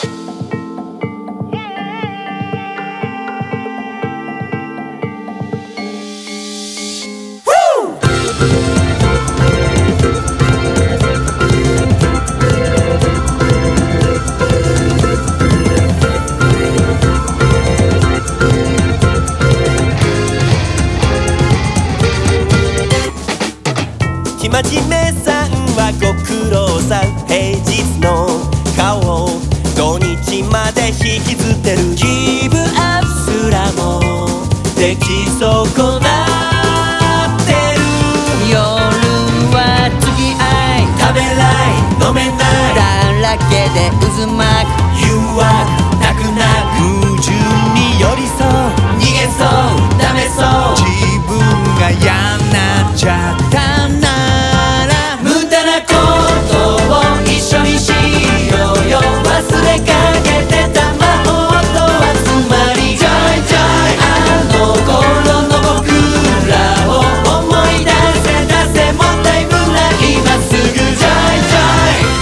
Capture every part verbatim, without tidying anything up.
生真面目さんはご苦労さん、平日の顔を土日まで引きずってる。ギブアップすらもでき損なってる。 夜は付き合い食べない飲めないだらけで渦巻く誘惑なくなく矛盾に寄り添う逃げそうダメそう自分が嫌なっちゃったなら無駄なことを一緒にしようよ。忘れかけてた魔法と集まりジョイジョイあの頃の僕らを思い出せ出せもったいぶない今すぐジョイジョイ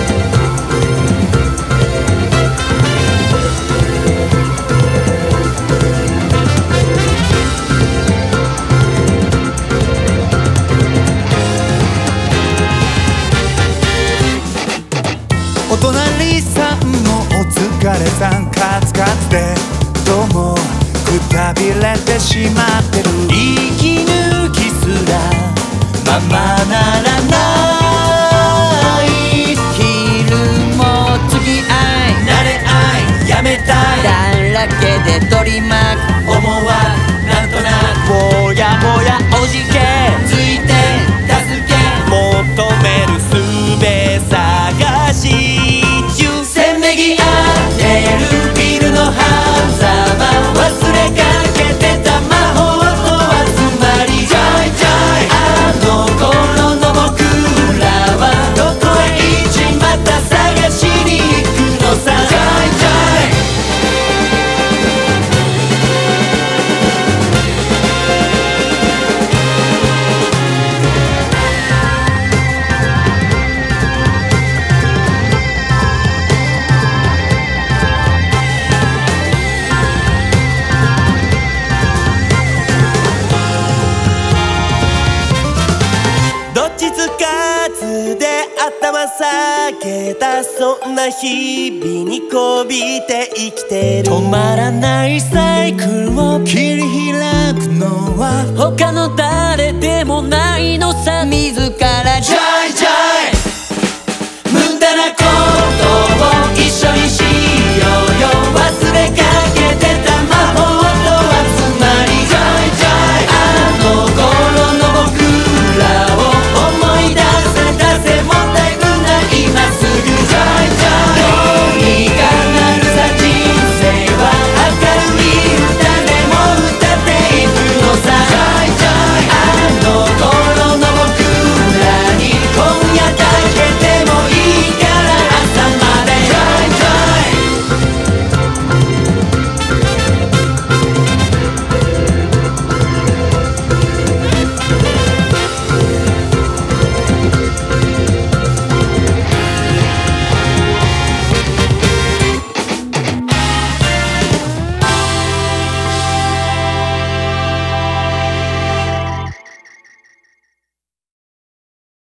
お隣さんもお疲れさんカツカツでどうもくたびれてしまってる。 息抜きすらままならない昼も付き合い慣れ合いやめたいだらけで取り巻く思わなんとなくぼやぼやおじけついて助け求めるすべ探し中せめぎ合ってるビルの狭間忘れかけてた魔法と集まりジョイジョイあの頃の僕らはどこへ行っちまった探しに行くのさジョイジョイどっちつかずで頭下げたそんな日々にこびて生きてる。止まらないサイクルを切り開くのは他の誰でもないのさ自らジョイジョイ無駄なことを一緒にし